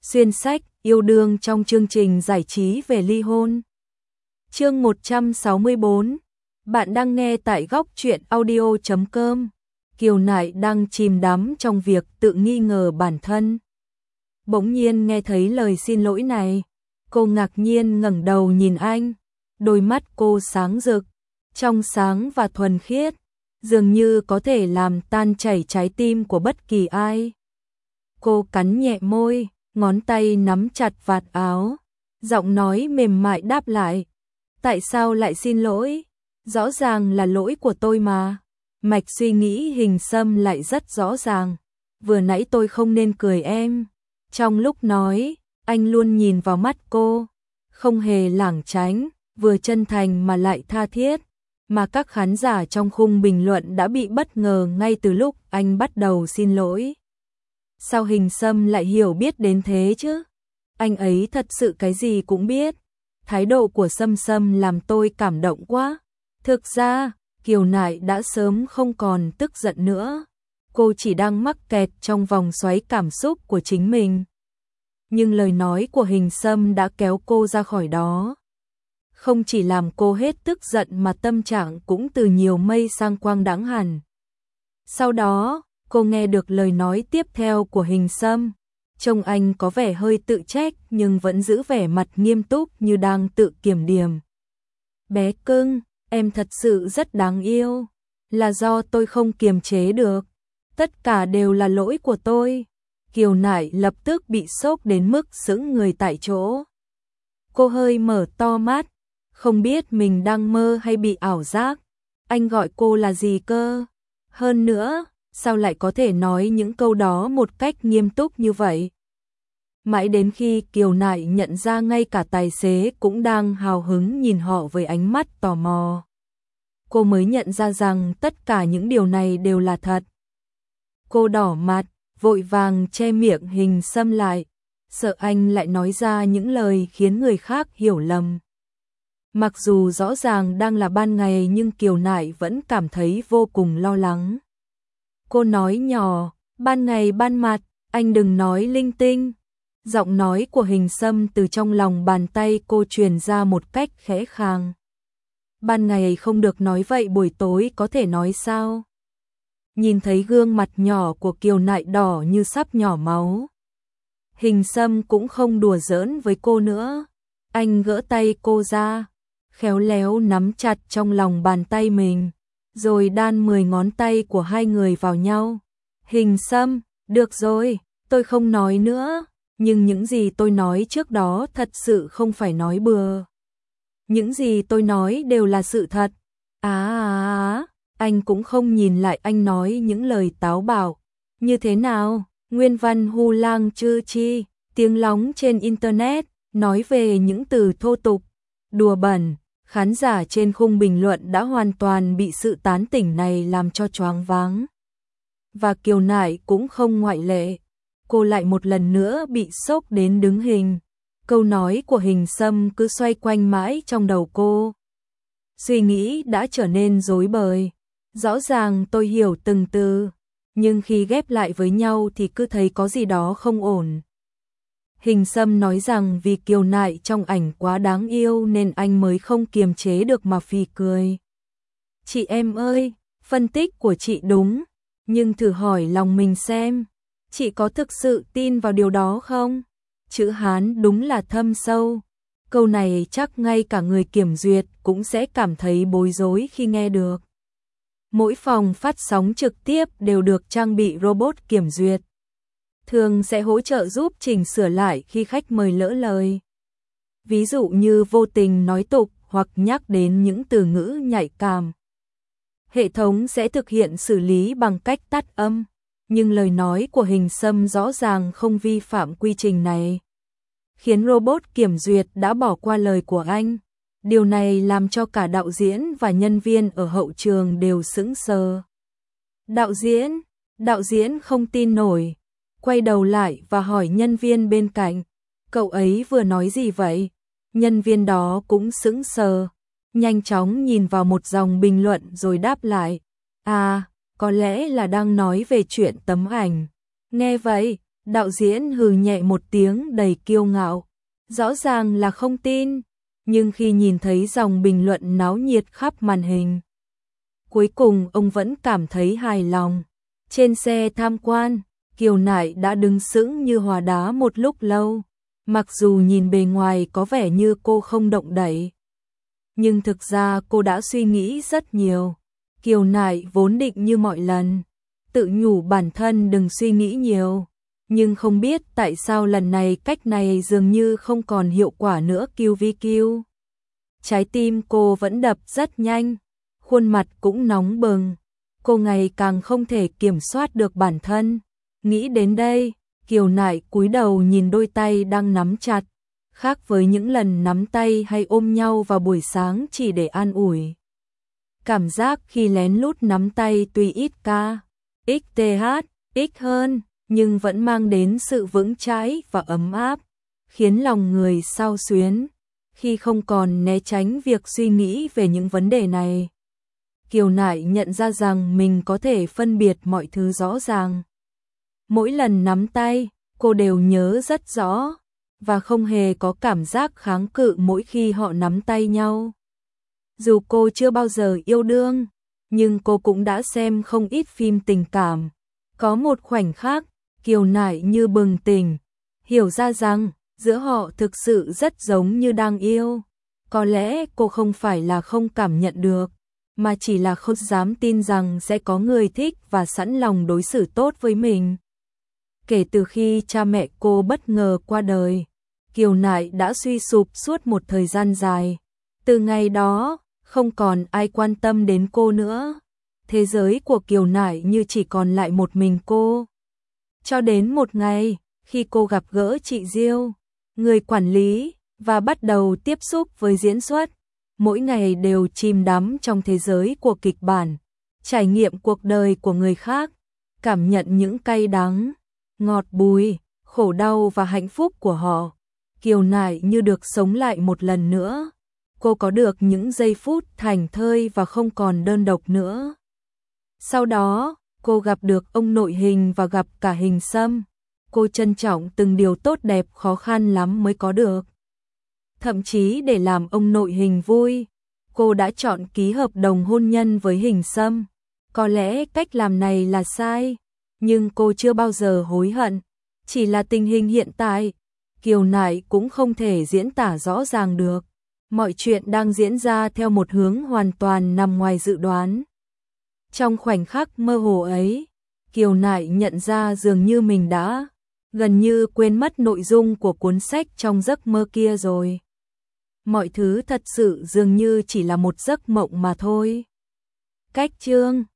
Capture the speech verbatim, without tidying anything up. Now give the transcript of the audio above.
Xuyên sách, yêu đương trong chương trình giải trí về ly hôn. Chương một trăm sáu mươi bốn. Bạn đang nghe tại góc truyện audio chấm com. Kiều Nại đang chìm đắm trong việc tự nghi ngờ bản thân. Bỗng nhiên nghe thấy lời xin lỗi này, cô ngạc nhiên ngẩng đầu nhìn anh, đôi mắt cô sáng rực, trong sáng và thuần khiết, dường như có thể làm tan chảy trái tim của bất kỳ ai. Cô cắn nhẹ môi, ngón tay nắm chặt vạt áo, giọng nói mềm mại đáp lại. Tại sao lại xin lỗi? Rõ ràng là lỗi của tôi mà. Mạch suy nghĩ Hình Sâm lại rất rõ ràng. Vừa nãy tôi không nên cười em. Trong lúc nói, anh luôn nhìn vào mắt cô, không hề lảng tránh, vừa chân thành mà lại tha thiết. Mà các khán giả trong khung bình luận đã bị bất ngờ ngay từ lúc anh bắt đầu xin lỗi. Sao Hình Sâm lại hiểu biết đến thế chứ? Anh ấy thật sự cái gì cũng biết. Thái độ của Sâm Sâm làm tôi cảm động quá. Thực ra, Kiều Nại đã sớm không còn tức giận nữa. Cô chỉ đang mắc kẹt trong vòng xoáy cảm xúc của chính mình. Nhưng lời nói của Hình Sâm đã kéo cô ra khỏi đó. Không chỉ làm cô hết tức giận mà tâm trạng cũng từ nhiều mây sang quang đãng hẳn. Sau đó, cô nghe được lời nói tiếp theo của Hình Sâm. Trông anh có vẻ hơi tự trách nhưng vẫn giữ vẻ mặt nghiêm túc như đang tự kiểm điểm. Bé cưng, em thật sự rất đáng yêu. Là do tôi không kiềm chế được. Tất cả đều là lỗi của tôi. Kiều Nại lập tức bị sốc đến mức sững người tại chỗ. Cô hơi mở to mắt, không biết mình đang mơ hay bị ảo giác. Anh gọi cô là gì cơ? Hơn nữa, sao lại có thể nói những câu đó một cách nghiêm túc như vậy? Mãi đến khi Kiều Nại nhận ra ngay cả tài xế cũng đang hào hứng nhìn họ với ánh mắt tò mò. Cô mới nhận ra rằng tất cả những điều này đều là thật. Cô đỏ mặt, vội vàng che miệng Hình Sâm lại, sợ anh lại nói ra những lời khiến người khác hiểu lầm. Mặc dù rõ ràng đang là ban ngày nhưng Kiều Nại vẫn cảm thấy vô cùng lo lắng. Cô nói nhỏ, ban ngày ban mặt, anh đừng nói linh tinh. Giọng nói của Hình Sâm từ trong lòng bàn tay cô truyền ra một cách khẽ khàng. Ban ngày không được nói vậy, buổi tối có thể nói sao? Nhìn thấy gương mặt nhỏ của Kiều Nại đỏ như sắp nhỏ máu. Hình Sâm cũng không đùa giỡn với cô nữa. Anh gỡ tay cô ra, khéo léo nắm chặt trong lòng bàn tay mình, rồi đan mười ngón tay của hai người vào nhau. Hình Sâm, được rồi, tôi không nói nữa, nhưng những gì tôi nói trước đó thật sự không phải nói bừa. Những gì tôi nói đều là sự thật. Á à, à, anh cũng không nhìn lại, anh nói những lời táo bạo. Như thế nào? Nguyên văn Hu Lang Chư Chi, tiếng lóng trên internet, nói về những từ thô tục, đùa bẩn. Khán giả trên khung bình luận đã hoàn toàn bị sự tán tỉnh này làm cho choáng váng. Và Kiều Nại cũng không ngoại lệ. Cô lại một lần nữa bị sốc đến đứng hình. Câu nói của Hình Sâm cứ xoay quanh mãi trong đầu cô. Suy nghĩ đã trở nên rối bời. Rõ ràng tôi hiểu từng từ, nhưng khi ghép lại với nhau thì cứ thấy có gì đó không ổn. Hình Sâm nói rằng vì Kiều Nại trong ảnh quá đáng yêu nên anh mới không kiềm chế được mà phì cười. Chị em ơi, phân tích của chị đúng, nhưng thử hỏi lòng mình xem, chị có thực sự tin vào điều đó không? Chữ Hán đúng là thâm sâu. Câu này chắc ngay cả người kiểm duyệt cũng sẽ cảm thấy bối rối khi nghe được. Mỗi phòng phát sóng trực tiếp đều được trang bị robot kiểm duyệt. Thường sẽ hỗ trợ giúp chỉnh sửa lại khi khách mời lỡ lời. Ví dụ như vô tình nói tục hoặc nhắc đến những từ ngữ nhạy cảm. Hệ thống sẽ thực hiện xử lý bằng cách tắt âm, nhưng lời nói của Hình Sâm rõ ràng không vi phạm quy trình này, khiến robot kiểm duyệt đã bỏ qua lời của anh. Điều này làm cho cả đạo diễn và nhân viên ở hậu trường đều sững sờ. Đạo diễn, đạo diễn không tin nổi. Quay đầu lại và hỏi nhân viên bên cạnh, cậu ấy vừa nói gì vậy? Nhân viên đó cũng sững sờ, nhanh chóng nhìn vào một dòng bình luận rồi đáp lại, à, có lẽ là đang nói về chuyện tấm ảnh. Nghe vậy, Đạo diễn hừ nhẹ một tiếng đầy kiêu ngạo, rõ ràng là không tin, nhưng khi nhìn thấy dòng bình luận náo nhiệt khắp màn hình, cuối cùng ông vẫn cảm thấy hài lòng. Trên xe tham quan, Kiều Nại đã đứng sững như hóa đá một lúc lâu, mặc dù nhìn bề ngoài có vẻ như cô không động đậy, nhưng thực ra cô đã suy nghĩ rất nhiều. Kiều Nại vốn định như mọi lần, tự nhủ bản thân đừng suy nghĩ nhiều, nhưng không biết tại sao lần này cách này dường như không còn hiệu quả nữa. Kiều Vi Kiều. Trái tim cô vẫn đập rất nhanh, khuôn mặt cũng nóng bừng, cô ngày càng không thể kiểm soát được bản thân. Nghĩ đến đây, Kiều Nại cúi đầu nhìn đôi tay đang nắm chặt, khác với những lần nắm tay hay ôm nhau vào buổi sáng chỉ để an ủi. Cảm giác khi lén lút nắm tay tuy ít ca, ít th, ít hơn, nhưng vẫn mang đến sự vững chãi và ấm áp, khiến lòng người xao xuyến, khi không còn né tránh việc suy nghĩ về những vấn đề này. Kiều Nại nhận ra rằng mình có thể phân biệt mọi thứ rõ ràng. Mỗi lần nắm tay, cô đều nhớ rất rõ, và không hề có cảm giác kháng cự mỗi khi họ nắm tay nhau. Dù cô chưa bao giờ yêu đương, nhưng cô cũng đã xem không ít phim tình cảm. Có một khoảnh khắc, Kiều Nại như bừng tỉnh, hiểu ra rằng giữa họ thực sự rất giống như đang yêu. Có lẽ cô không phải là không cảm nhận được, mà chỉ là không dám tin rằng sẽ có người thích và sẵn lòng đối xử tốt với mình. Kể từ khi cha mẹ cô bất ngờ qua đời, Kiều Nại đã suy sụp suốt một thời gian dài. Từ ngày đó, không còn ai quan tâm đến cô nữa. Thế giới của Kiều Nại như chỉ còn lại một mình cô. Cho đến một ngày, khi cô gặp gỡ chị Diêu, người quản lý, và bắt đầu tiếp xúc với diễn xuất, mỗi ngày đều chìm đắm trong thế giới của kịch bản, trải nghiệm cuộc đời của người khác, cảm nhận những cay đắng, ngọt bùi, khổ đau và hạnh phúc của họ. Kiều Nại như được sống lại một lần nữa. Cô có được những giây phút thảnh thơi và không còn đơn độc nữa. Sau đó, cô gặp được ông nội Hình và gặp cả Hình Sâm. Cô trân trọng từng điều tốt đẹp khó khăn lắm mới có được. Thậm chí để làm ông nội Hình vui, cô đã chọn ký hợp đồng hôn nhân với Hình Sâm. Có lẽ cách làm này là sai, nhưng cô chưa bao giờ hối hận. Chỉ là tình hình hiện tại, Kiều Nại cũng không thể diễn tả rõ ràng được. Mọi chuyện đang diễn ra theo một hướng hoàn toàn nằm ngoài dự đoán. Trong khoảnh khắc mơ hồ ấy, Kiều Nại nhận ra dường như mình đã gần như quên mất nội dung của cuốn sách trong giấc mơ kia rồi. Mọi thứ thật sự dường như chỉ là một giấc mộng mà thôi. Cách chương